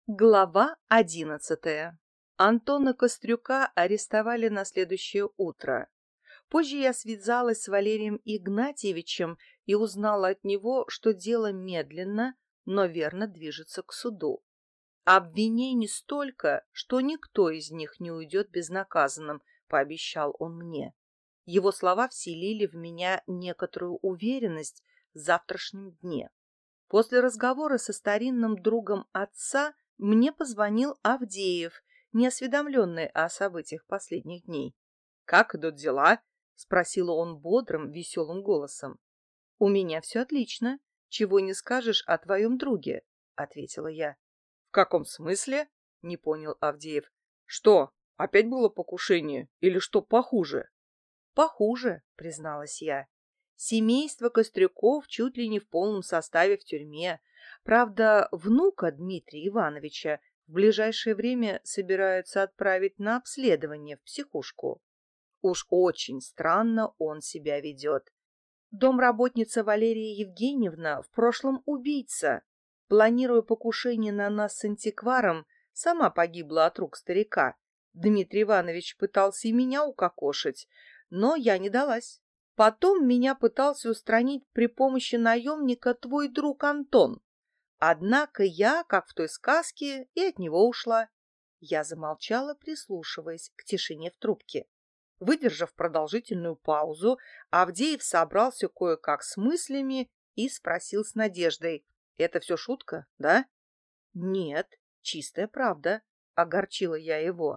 Глава 11. Антона Кострюка арестовали на следующее утро. Позже я связалась с Валерием Игнатьевичем и узнала от него, что дело медленно, но верно движется к суду. Обвинений столько, что никто из них не уйдет безнаказанным, пообещал он мне. Его слова вселили в меня некоторую уверенность в завтрашнем дне. После разговора со старинным другом отца мне позвонил Авдеев, неосведомленный о событиях последних дней. «Как идут дела?» — спросил он бодрым, веселым голосом. «У меня все отлично. Чего не скажешь о твоем друге», — ответила я. «В каком смысле?» — не понял Авдеев. «Что, опять было покушение или что похуже?» «Похуже», — призналась я. «Семейство Кострюков чуть ли не в полном составе в тюрьме. Правда, внука Дмитрия Ивановича в ближайшее время собираются отправить на обследование в психушку. Уж очень странно он себя ведет. Домработница Валерия Евгеньевна в прошлом убийца. Планируя покушение на нас с антикваром, сама погибла от рук старика. Дмитрий Иванович пытался и меня укокошить, но я не далась. Потом меня пытался устранить при помощи наемника твой друг Антон. Однако я, как в той сказке, и от него ушла». Я замолчала, прислушиваясь к тишине в трубке. Выдержав продолжительную паузу, Авдеев собрался кое-как с мыслями и спросил с надеждой: «Это все шутка, да?» «Нет, чистая правда», — огорчила я его.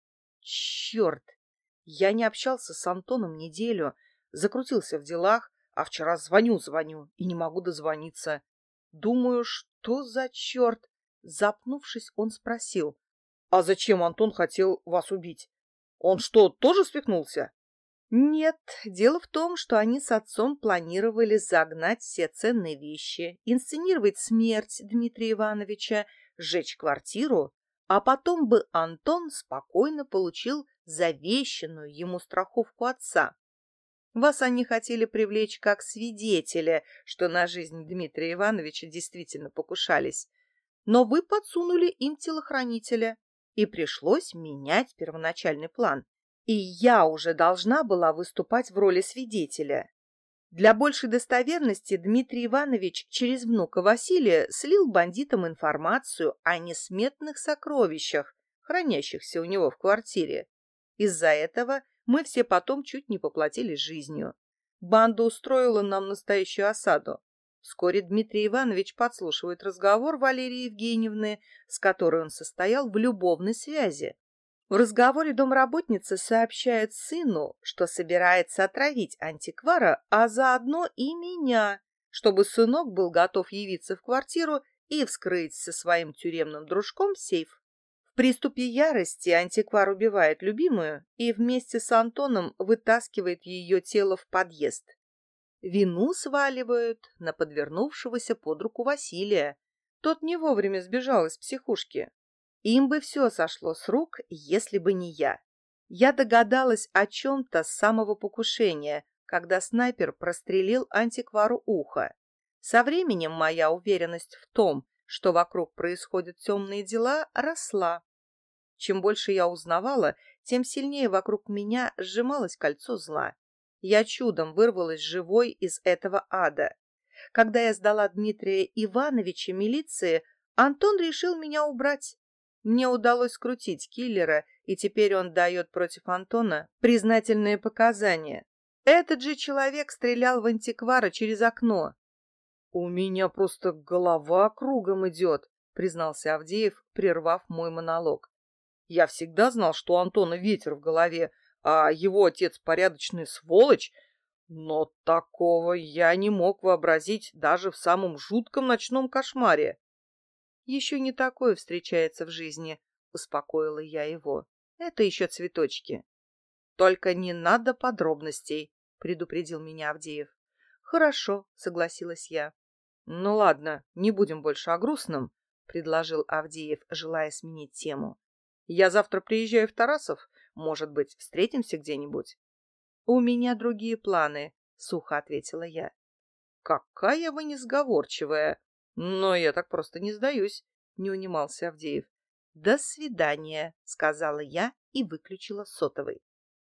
«Черт! Я не общался с Антоном неделю, закрутился в делах, а вчера звоню и не могу дозвониться. Думаю, что за черт?» Запнувшись, он спросил: «А зачем Антон хотел вас убить? Он что, тоже свихнулся?» «Нет, дело в том, что они с отцом планировали загнать все ценные вещи, инсценировать смерть Дмитрия Ивановича, сжечь квартиру, а потом бы Антон спокойно получил завещанную ему страховку отца. Вас они хотели привлечь как свидетеля, что на жизнь Дмитрия Ивановича действительно покушались. Но вы подсунули им телохранителя, и пришлось менять первоначальный план. И я уже должна была выступать в роли свидетеля. Для большей достоверности Дмитрий Иванович через внука Василия слил бандитам информацию о несметных сокровищах, хранящихся у него в квартире. Из-за этого мы все потом чуть не поплатились жизнью. Банда устроила нам настоящую осаду. Вскоре Дмитрий Иванович подслушивает разговор Валерии Евгеньевны, с которой он состоял в любовной связи. В разговоре домработница сообщает сыну, что собирается отравить антиквара, а заодно и меня, чтобы сынок был готов явиться в квартиру и вскрыть со своим тюремным дружком сейф. В приступе ярости антиквар убивает любимую и вместе с Антоном вытаскивает ее тело в подъезд. Вину сваливают на подвернувшегося под руку Василия. Тот не вовремя сбежал из психушки. Им бы все сошло с рук, если бы не я. Я догадалась о чем-то с самого покушения, когда снайпер прострелил антиквару ухо. Со временем моя уверенность в том, что вокруг происходят темные дела, росла. Чем больше я узнавала, тем сильнее вокруг меня сжималось кольцо зла. Я чудом вырвалась живой из этого ада. Когда я сдала Дмитрия Ивановича милиции, Антон решил меня убрать. Мне удалось скрутить киллера, и теперь он дает против Антона признательные показания. Этот же человек стрелял в антиквара через окно. «У меня просто голова кругом идет», — признался Авдеев, прервав мой монолог. «Я всегда знал, что у Антона ветер в голове, а его отец порядочный сволочь, но такого я не мог вообразить даже в самом жутком ночном кошмаре». «Еще не такое встречается в жизни», — успокоила я его. «Это еще цветочки». «Только не надо подробностей», — предупредил меня Авдеев. «Хорошо», — согласилась я. «Ну ладно, не будем больше о грустном», — предложил Авдеев, желая сменить тему. «Я завтра приезжаю в Тарасов. Может быть, встретимся где-нибудь?» «У меня другие планы», — сухо ответила я. «Какая вы несговорчивая! Но я так просто не сдаюсь. не унимался Авдеев. «До свидания», — сказала я и выключила сотовый.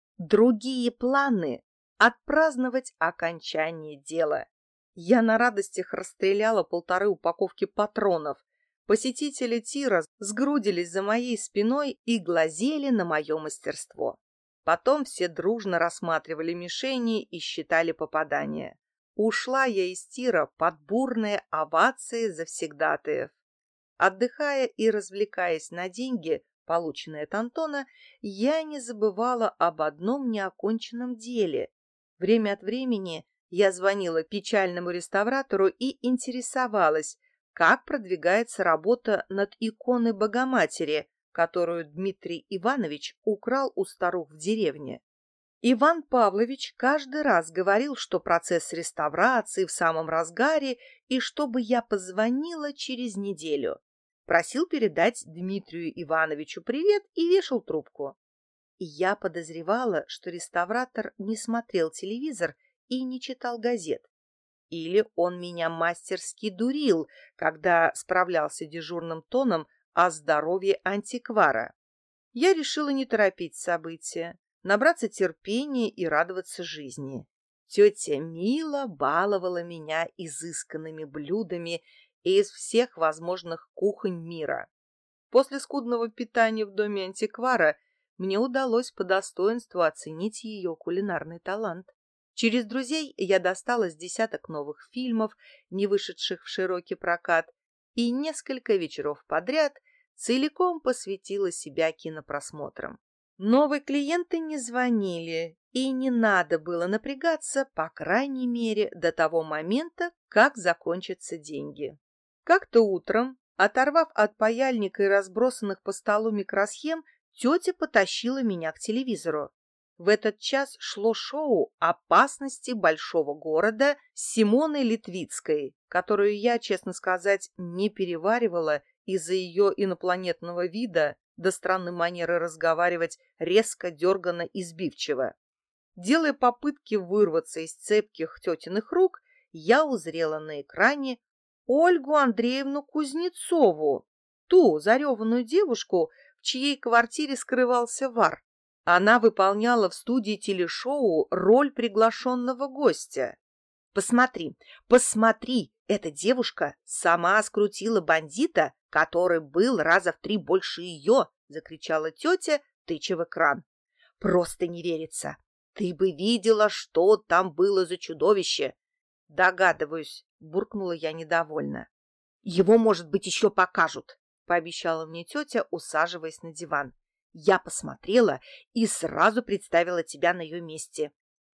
Другие планы — отпраздновать окончание дела. Я на радостях расстреляла 1,5 упаковки патронов. Посетители тира сгрудились за моей спиной и глазели на мое мастерство. Потом все дружно рассматривали мишени и считали попадания. Ушла я из тира под бурные овации завсегдатаев. Отдыхая и развлекаясь на деньги, полученные от Антона, я не забывала об одном неоконченном деле. Время от времени я звонила печальному реставратору и интересовалась, как продвигается работа над иконой Богоматери, которую Дмитрий Иванович украл у старух в деревне. Иван Павлович каждый раз говорил, что процесс реставрации в самом разгаре и чтобы я позвонила через неделю. Просил передать Дмитрию Ивановичу привет и вешал трубку. И я подозревала, что реставратор не смотрел телевизор и не читал газет. Или он меня мастерски дурил, когда справлялся дежурным тоном о здоровье антиквара. Я решила не торопить события, набраться терпения и радоваться жизни. Тетя Мила баловала меня изысканными блюдами из всех возможных кухонь мира. После скудного питания в доме антиквара мне удалось по достоинству оценить ее кулинарный талант. Через друзей я достала с десяток новых фильмов, не вышедших в широкий прокат, и несколько вечеров подряд целиком посвятила себя кинопросмотрам. Новые клиенты не звонили, и не надо было напрягаться, по крайней мере, до того момента, как закончатся деньги. Как-то утром, оторвав от паяльника и разбросанных по столу микросхем, тетя потащила меня к телевизору. В этот час шло шоу «Опасности большого города» с Симоной Литвицкой, которую я, честно сказать, не переваривала из-за ее инопланетного вида до странной манеры разговаривать резко, дерганно и сбивчиво. Делая попытки вырваться из цепких тетиных рук, я узрела на экране Ольгу Андреевну Кузнецову, ту зареванную девушку, в чьей квартире скрывался вар. Она выполняла в студии телешоу роль приглашенного гостя. «Посмотри, посмотри, эта девушка сама скрутила бандита, который был раза в 3 больше ее!» — закричала тетя, тыча в экран. «Просто не верится. Ты бы видела, что там было за чудовище!» «Догадываюсь», — буркнула я недовольно. «Его, может быть, еще покажут», — пообещала мне тетя, усаживаясь на диван. «Я посмотрела и сразу представила тебя на ее месте.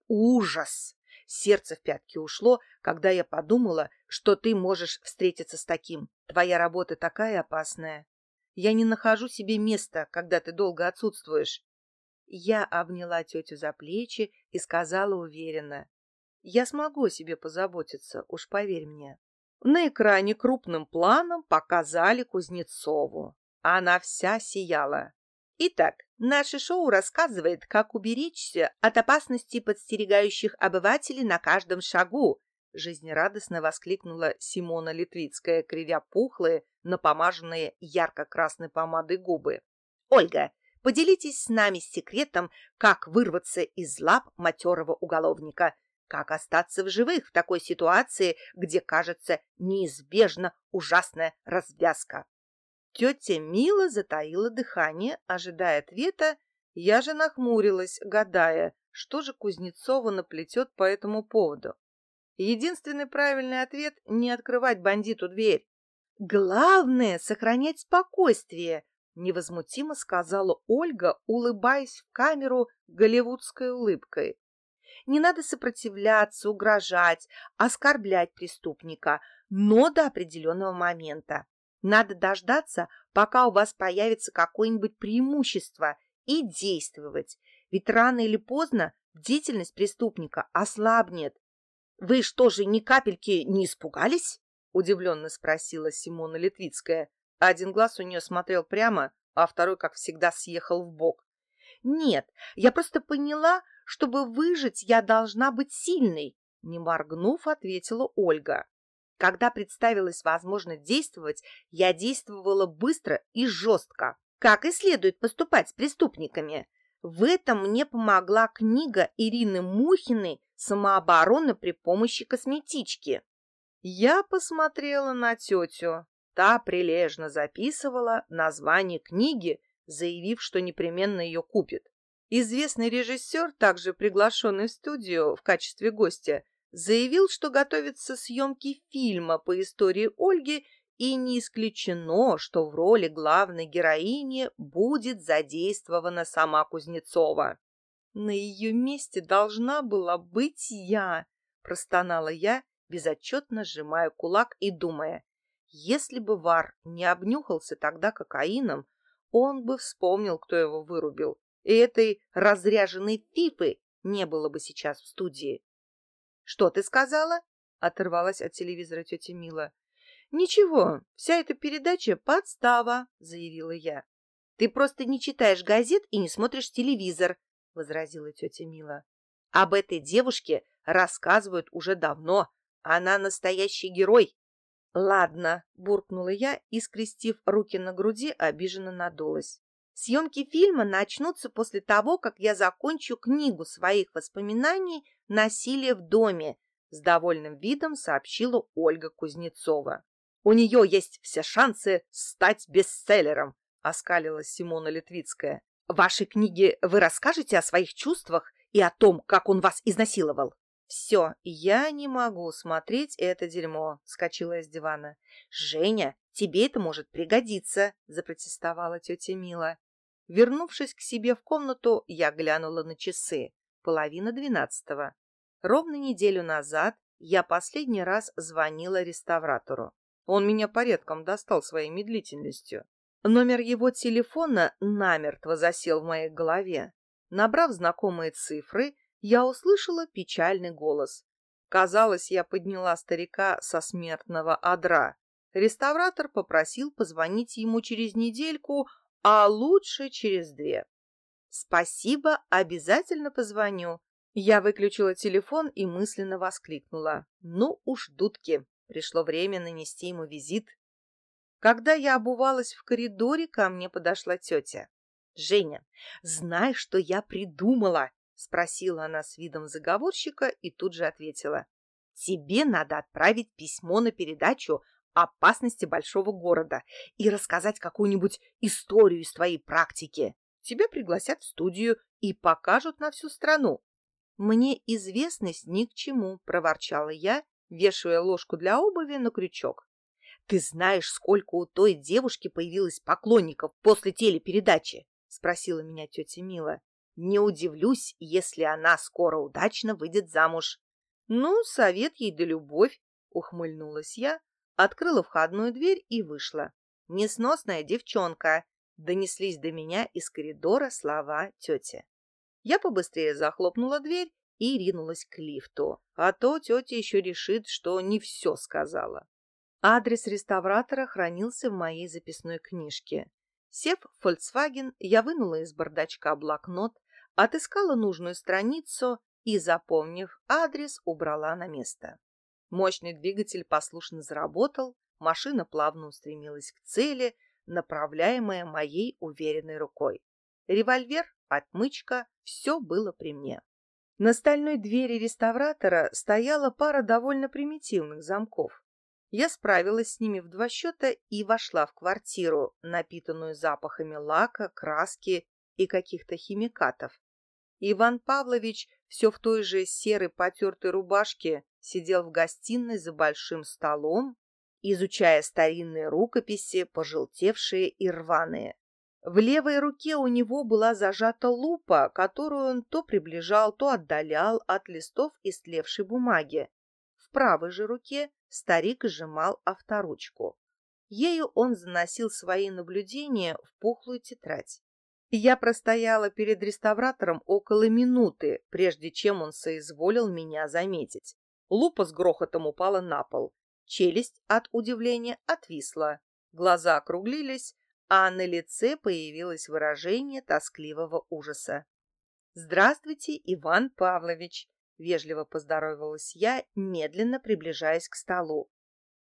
Ужас! Сердце в пятки ушло, когда я подумала, что ты можешь встретиться с таким. Твоя работа такая опасная. Я не нахожу себе места, когда ты долго отсутствуешь». Я обняла тетю за плечи и сказала уверенно: «Я смогу о себе позаботиться, уж поверь мне». На экране крупным планом показали Кузнецову. Она вся сияла. Итак, наше шоу рассказывает, как уберечься от опасностей, подстерегающих обывателей на каждом шагу, жизнерадостно воскликнула Симона Литвицкая, кривя пухлые, напомаженные ярко-красной помадой губы. «Ольга, поделитесь с нами секретом, как вырваться из лап матерого уголовника, как остаться в живых в такой ситуации, где, кажется, неизбежна ужасная развязка». Тетя Мила затаила дыхание, ожидая ответа. Я же нахмурилась, гадая, что же Кузнецова наплетет по этому поводу. Единственный правильный ответ — не открывать бандиту дверь. «Главное — сохранять спокойствие», — невозмутимо сказала Ольга, улыбаясь в камеру голливудской улыбкой. «Не надо сопротивляться, угрожать, оскорблять преступника, но до определенного момента. Надо дождаться, пока у вас появится какое-нибудь преимущество, и действовать, ведь рано или поздно бдительность преступника ослабнет». «Вы что же, ни капельки не испугались?» — удивленно спросила Симона Литвицкая. Один глаз у нее смотрел прямо, а второй, как всегда, съехал в бок. «Нет, я просто поняла, чтобы выжить, я должна быть сильной», — не моргнув, ответила Ольга. Когда представилась возможность действовать, я действовала быстро и жестко, как и следует поступать с преступниками. В этом мне помогла книга Ирины Мухиной «Самооборона при помощи косметички». Я посмотрела на тетю. Та прилежно записывала название книги, заявив, что непременно ее купит. Известный режиссер, также приглашенный в студию в качестве гостя, заявил, что готовятся съемки фильма по истории Ольги, и не исключено, что в роли главной героини будет задействована сама Кузнецова. «На ее месте должна была быть я», — простонала я, безотчетно сжимая кулак и думая, если бы Вар не обнюхался тогда кокаином, он бы вспомнил, кто его вырубил, и этой разряженной фифы не было бы сейчас в студии. «Что ты сказала?» — оторвалась от телевизора тетя Мила. «Ничего, вся эта передача — подстава», — заявила я. «Ты просто не читаешь газет и не смотришь телевизор», — возразила тетя Мила. «Об этой девушке рассказывают уже давно. Она настоящий герой». «Ладно», — буркнула я и, скрестив руки на груди, обиженно надулась. «Съемки фильма начнутся после того, как я закончу книгу своих воспоминаний «Насилие в доме», — с довольным видом сообщила Ольга Кузнецова. «У нее есть все шансы стать бестселлером», — оскалилась Симона Литвицкая. «В вашей книге вы расскажете о своих чувствах и о том, как он вас изнасиловал?» «Все, я не могу смотреть это дерьмо», — вскочила я с дивана. «Женя, тебе это может пригодиться», — запротестовала тетя Мила. Вернувшись к себе в комнату, я глянула на часы. 11:30. Ровно неделю назад я последний раз звонила реставратору. Он меня порядком достал своей медлительностью. Номер его телефона намертво засел в моей голове. Набрав знакомые цифры, я услышала печальный голос. Казалось, я подняла старика со смертного одра. Реставратор попросил позвонить ему через недельку, а лучше через 2. «Спасибо, обязательно позвоню». Я выключила телефон и мысленно воскликнула. «Ну уж, дудки, пришло время нанести ему визит». Когда я обувалась в коридоре, ко мне подошла тетя. «Женя, знаешь, что я придумала?» — спросила она с видом заговорщика и тут же ответила. «Тебе надо отправить письмо на передачу «Опасности большого города» и рассказать какую-нибудь историю из твоей практики. Тебя пригласят в студию и покажут на всю страну». «Мне известность ни к чему», — проворчала я, вешая ложку для обуви на крючок. «Ты знаешь, сколько у той девушки появилось поклонников после телепередачи?» — спросила меня тетя Мила. «Не удивлюсь, если она скоро удачно выйдет замуж». «Ну, совет ей да любовь», — ухмыльнулась я, открыла входную дверь и вышла. «Несносная девчонка», — донеслись до меня из коридора слова тети. Я побыстрее захлопнула дверь и ринулась к лифту, а то тетя еще решит, что не все сказала. Адрес реставратора хранился в моей записной книжке. Сев в Volkswagen, я вынула из бардачка блокнот, отыскала нужную страницу и, запомнив адрес, убрала на место. Мощный двигатель послушно заработал, машина плавно устремилась к цели, направляемая моей уверенной рукой. Револьвер, отмычка — все было при мне. На стальной двери реставратора стояла пара довольно примитивных замков. Я справилась с ними в 2 счета и вошла в квартиру, напитанную запахами лака, краски и каких-то химикатов. Иван Павлович все в той же серой потертой рубашке сидел в гостиной за большим столом, изучая старинные рукописи, пожелтевшие и рваные. В левой руке у него была зажата лупа, которую он то приближал, то отдалял от листов истлевшей бумаги. В правой же руке старик сжимал авторучку. Ею он заносил свои наблюдения в пухлую тетрадь. Я простояла перед реставратором около минуты, прежде чем он соизволил меня заметить. Лупа с грохотом упала на пол. Челюсть от удивления отвисла. Глаза округлились, а на лице появилось выражение тоскливого ужаса. «Здравствуйте, Иван Павлович!» — вежливо поздоровалась я, медленно приближаясь к столу.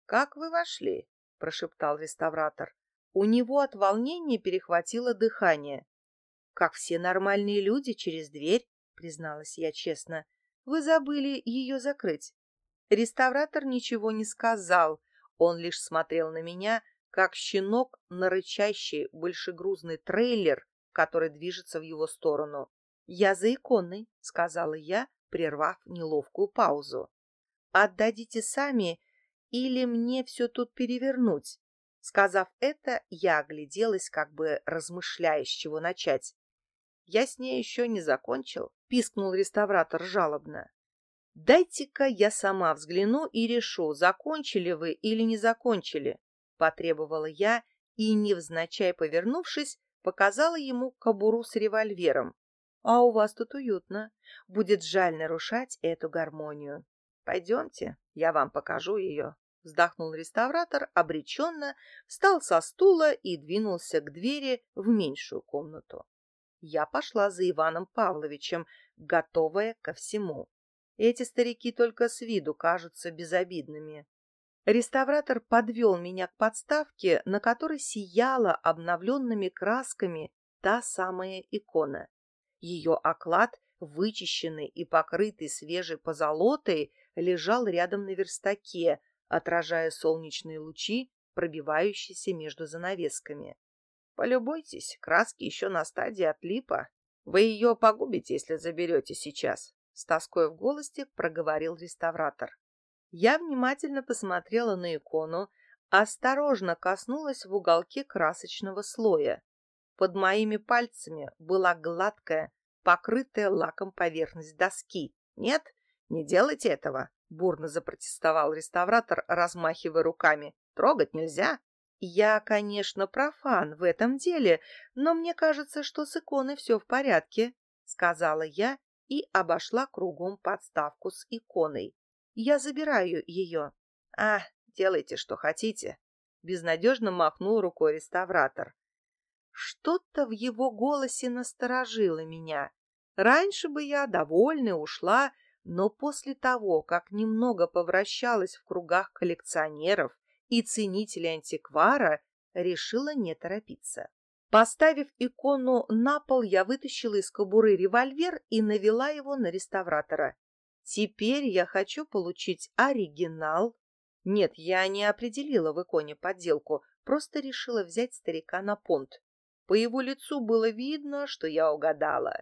«Как вы вошли?» — прошептал реставратор. У него от волнения перехватило дыхание. «Как все нормальные люди, через дверь», — призналась я честно. «Вы забыли ее закрыть». Реставратор ничего не сказал, он лишь смотрел на меня, как щенок на рычащий большегрузный трейлер, который движется в его сторону. «Я за иконой», — сказала я, прервав неловкую паузу. «Отдадите сами или мне все тут перевернуть?» Сказав это, я огляделась, как бы размышляя, с чего начать. «Я с ней еще не закончил», — пискнул реставратор жалобно. «Дайте-ка я сама взгляну и решу, закончили вы или не закончили», — потребовала я и, невзначай повернувшись, показала ему кобуру с револьвером. «А у вас тут уютно. Будет жаль нарушать эту гармонию. Пойдемте, я вам покажу ее», — вздохнул реставратор обреченно, встал со стула и двинулся к двери в меньшую комнату. Я пошла за Иваном Павловичем, готовая ко всему. Эти старики только с виду кажутся безобидными. Реставратор подвел меня к подставке, на которой сияла обновленными красками та самая икона. Ее оклад, вычищенный и покрытый свежей позолотой, лежал рядом на верстаке, отражая солнечные лучи, пробивающиеся между занавесками. «Полюбуйтесь, краски еще на стадии отлипа. Вы ее погубите, если заберете сейчас», — с тоской в голосе проговорил реставратор. Я внимательно посмотрела на икону, осторожно коснулась в уголке красочного слоя. Под моими пальцами была гладкая, покрытая лаком поверхность доски. «Нет, не делайте этого», — бурно запротестовал реставратор, размахивая руками. «Трогать нельзя». «Я, конечно, профан в этом деле, но мне кажется, что с иконой все в порядке», — сказала я и обошла кругом подставку с иконой. «Я забираю ее». «А, делайте, что хотите», — безнадежно махнул рукой реставратор. Что-то в его голосе насторожило меня. Раньше бы я, довольная, ушла, но после того, как немного повращалась в кругах коллекционеров и ценителей антиквара, решила не торопиться. Поставив икону на пол, я вытащила из кобуры револьвер и навела его на реставратора. Теперь я хочу получить оригинал. Нет, я не определила в иконе подделку, просто решила взять старика на понт. По его лицу было видно, что я угадала.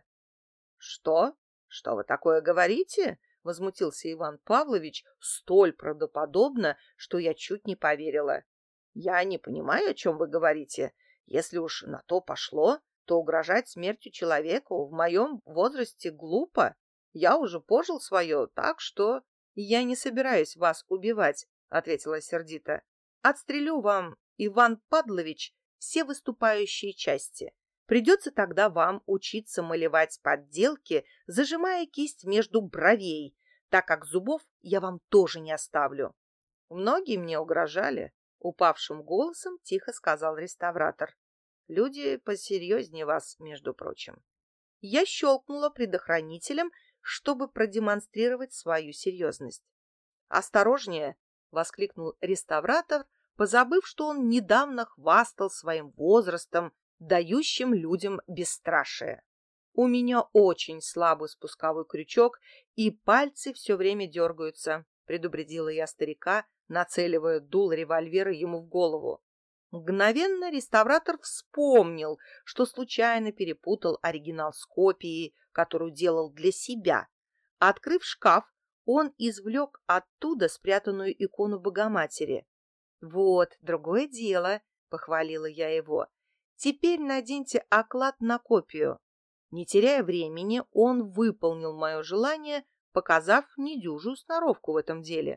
«Что? Что вы такое говорите?» — возмутился Иван Павлович столь правдоподобно, что я чуть не поверила. «Я не понимаю, о чем вы говорите. Если уж на то пошло, то угрожать смертью человеку в моем возрасте глупо. Я уже пожил свое, так что...» «Я не собираюсь вас убивать», — ответила сердито. «Отстрелю вам, Иван Павлович, все выступающие части. Придется тогда вам учиться малевать подделки, зажимая кисть между бровей, так как зубов я вам тоже не оставлю». «Многие мне угрожали», — упавшим голосом тихо сказал реставратор. «Люди посерьезнее вас, между прочим». Я щелкнула предохранителем, чтобы продемонстрировать свою серьезность. «Осторожнее!» — воскликнул реставратор, позабыв, что он недавно хвастал своим возрастом, дающим людям бесстрашие. «У меня очень слабый спусковой крючок, и пальцы все время дергаются», — предупредила я старика, нацеливая дул револьвера ему в голову. Мгновенно реставратор вспомнил, что случайно перепутал оригинал с копией, которую делал для себя. Открыв шкаф, он извлек оттуда спрятанную икону Богоматери. «Вот, другое дело», — похвалила я его. «Теперь наденьте оклад на копию». Не теряя времени, он выполнил мое желание, показав недюжую сноровку в этом деле.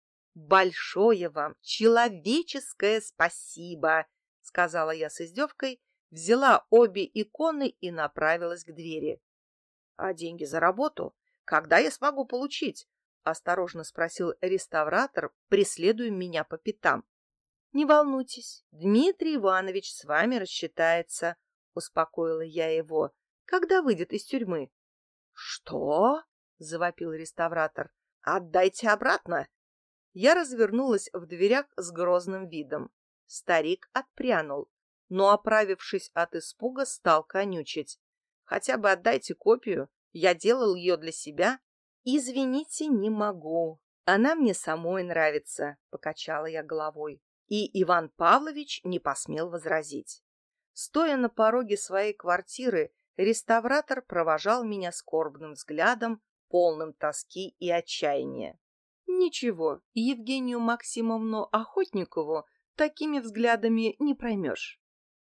«Большое вам человеческое спасибо», — сказала я с издевкой, взяла обе иконы и направилась к двери. «А деньги за работу? Когда я смогу получить?» — осторожно спросил реставратор, преследуя меня по пятам. «Не волнуйтесь, Дмитрий Иванович с вами рассчитается», — успокоила я его, — «когда выйдет из тюрьмы». «Что?» — завопил реставратор. «Отдайте обратно». Я развернулась в дверях с грозным видом. Старик отпрянул, но, оправившись от испуга, стал конючить. «Хотя бы отдайте копию, я делал ее для себя». «Извините, не могу. Она мне самой нравится», — покачала я головой. И Иван Павлович не посмел возразить. Стоя на пороге своей квартиры, реставратор провожал меня скорбным взглядом, полным тоски и отчаяния. Ничего, Евгению Максимовну Охотникову такими взглядами не проймешь.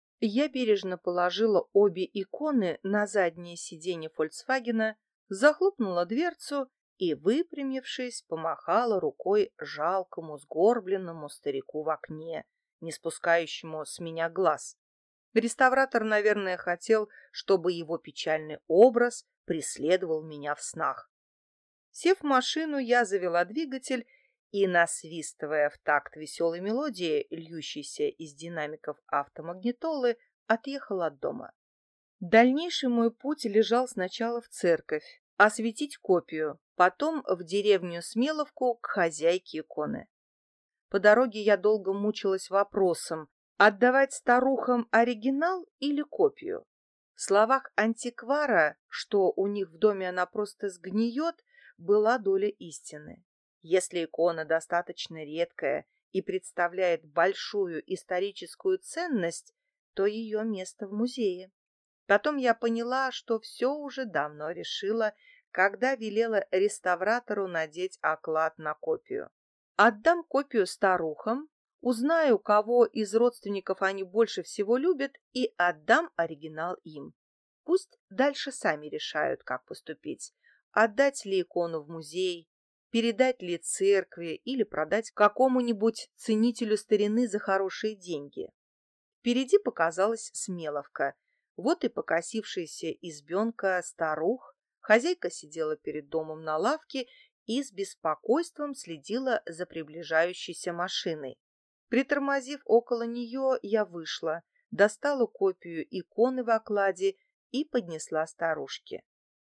Я бережно положила обе иконы на заднее сиденье «Фольксвагена», захлопнула дверцу и, выпрямившись, помахала рукой жалкому сгорбленному старику в окне, не спускающему с меня глаз. Реставратор, наверное, хотел, чтобы его печальный образ преследовал меня в снах. Сев в машину, я завела двигатель и, насвистывая в такт веселой мелодии, льющейся из динамиков автомагнитолы, отъехала от дома. Дальнейший мой путь лежал сначала в церковь, осветить копию, потом в деревню Смеловку к хозяйке иконы. По дороге я долго мучилась вопросом, отдавать старухам оригинал или копию. В словах антиквара, что у них в доме она просто сгниет, была доля истины. Если икона достаточно редкая и представляет большую историческую ценность, то ее место в музее. Потом я поняла, что все уже давно решила, когда велела реставратору надеть оклад на копию. Отдам копию старухам, узнаю, кого из родственников они больше всего любят, и отдам оригинал им. Пусть дальше сами решают, как поступить. Отдать ли икону в музей, передать ли церкви или продать какому-нибудь ценителю старины за хорошие деньги. Впереди показалась Смеловка. Вот и покосившаяся избенка старух. Хозяйка сидела перед домом на лавке и с беспокойством следила за приближающейся машиной. Притормозив около нее, я вышла, достала копию иконы в окладе и поднесла старушке.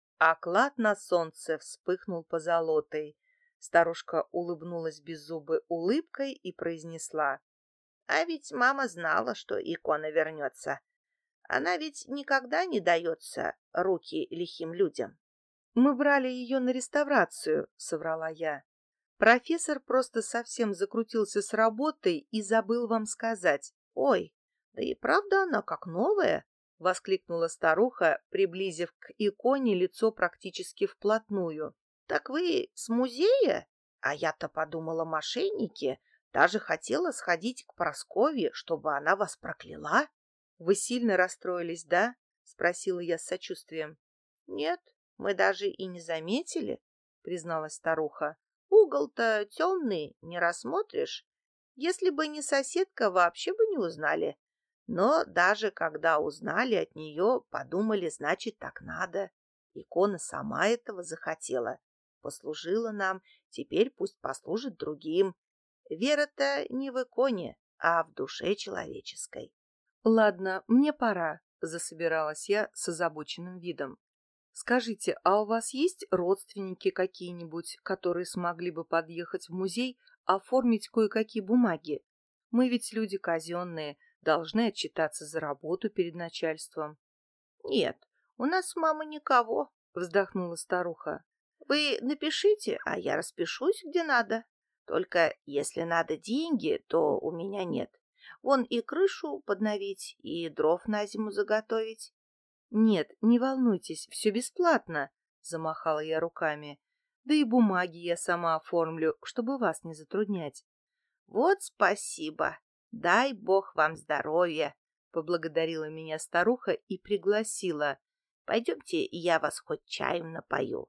Оклад на солнце вспыхнул позолотой. Старушка улыбнулась беззубой улыбкой и произнесла: «А ведь мама знала, что икона вернется. Она ведь никогда не дается руки лихим людям». «Мы брали ее на реставрацию», — соврала я. «Профессор просто совсем закрутился с работой и забыл вам сказать». «Ой, да и правда она как новая», — воскликнула старуха, приблизив к иконе лицо практически вплотную. «Так вы с музея? А я-то подумала, мошенники. Даже хотела сходить к Прасковье, чтобы она вас прокляла». «Вы сильно расстроились, да?» — спросила я с сочувствием. «Нет, мы даже и не заметили», — призналась старуха. «Угол-то темный, не рассмотришь. Если бы не соседка, вообще бы не узнали. Но даже когда узнали от нее, подумали, значит, так надо. Икона сама этого захотела. Послужила нам, теперь пусть послужит другим. Вера-то не в иконе, а в душе человеческой». «Ладно, мне пора», — засобиралась я с озабоченным видом. «Скажите, а у вас есть родственники какие-нибудь, которые смогли бы подъехать в музей, оформить кое-какие бумаги? Мы ведь люди казенные, должны отчитаться за работу перед начальством». «Нет, у нас, мама, никого», — вздохнула старуха. «Вы напишите, а я распишусь, где надо. Только если надо деньги, то у меня нет. Вон и крышу подновить, и дров на зиму заготовить». «Нет, не волнуйтесь, все бесплатно», — замахала я руками. «Да и бумаги я сама оформлю, чтобы вас не затруднять». «Вот спасибо. Дай бог вам здоровья», — поблагодарила меня старуха и пригласила. «Пойдемте, я вас хоть чаем напою».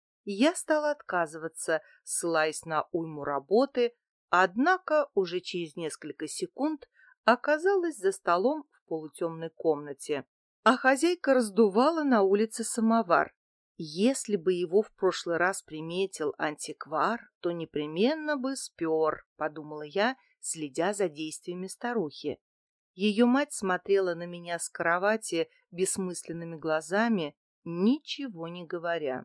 Я стала отказываться, ссылаясь на уйму работы, однако уже через несколько секунд оказалась за столом в полутемной комнате, а хозяйка раздувала на улице самовар. Если бы его в прошлый раз приметил антиквар, то непременно бы спер, подумала я, следя за действиями старухи. Ее мать смотрела на меня с кровати бессмысленными глазами, ничего не говоря.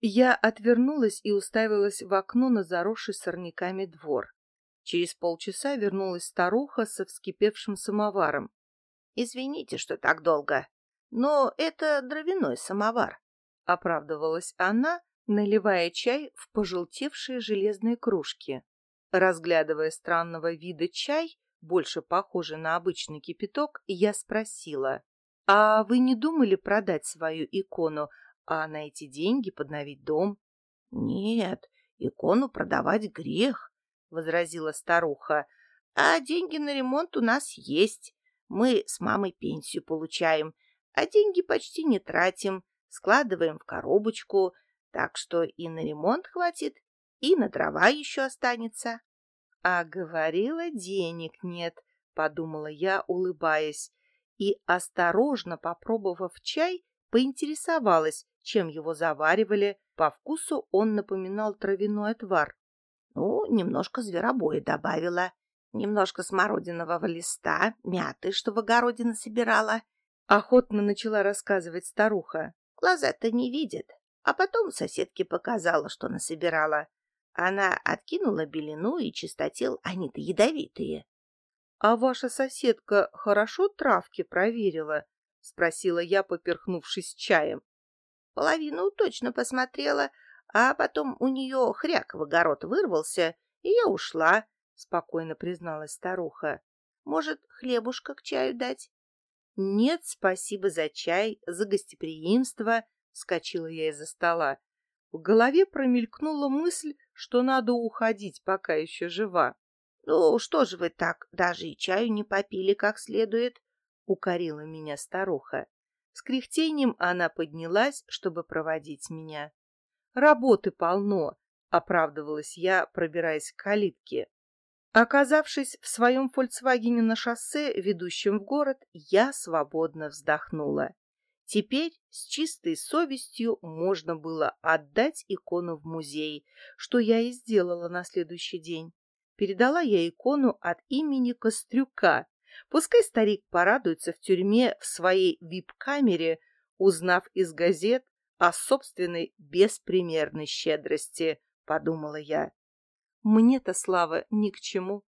Я отвернулась и уставилась в окно на заросший сорняками двор. Через полчаса вернулась старуха со вскипевшим самоваром. — Извините, что так долго, но это дровяной самовар, — оправдывалась она, наливая чай в пожелтевшие железные кружки. Разглядывая странного вида чай, больше похожий на обычный кипяток, я спросила: — А вы не думали продать свою икону, а на эти деньги подновить дом? — Нет, икону продавать грех, — возразила старуха. — А деньги на ремонт у нас есть. Мы с мамой пенсию получаем, а деньги почти не тратим, складываем в коробочку, так что и на ремонт хватит, и на дрова еще останется. — А говорила, денег нет, — подумала я, улыбаясь, и, осторожно попробовав чай, поинтересовалась, чем его заваривали. По вкусу он напоминал травяной отвар. — Ну, немножко зверобоя добавила, немножко смородинового листа, мяты, что в огороде насобирала. Охотно начала рассказывать старуха. Глаза-то не видят. А потом соседке показала, что насобирала. Она откинула белину и чистотел, они-то ядовитые. — А ваша соседка хорошо травки проверила? — спросила я, поперхнувшись чаем. — Половину точно посмотрела, а потом у нее хряк в огород вырвался, и я ушла, — спокойно призналась старуха. — Может, хлебушка к чаю дать? — Нет, спасибо за чай, за гостеприимство, — вскочила я из-за стола. В голове промелькнула мысль, что надо уходить, пока еще жива. — Ну, что же вы так, даже и чаю не попили как следует? — укорила меня старуха. С кряхтением она поднялась, чтобы проводить меня. — Работы полно, — оправдывалась я, пробираясь к калитке. Оказавшись в своем «Фольксвагене» на шоссе, ведущем в город, я свободно вздохнула. Теперь с чистой совестью можно было отдать икону в музей, что я и сделала на следующий день. Передала я икону от имени Кострюка. Пускай старик порадуется в тюрьме в своей вип-камере, узнав из газет о собственной беспримерной щедрости, подумала я. Мне-то слава ни к чему.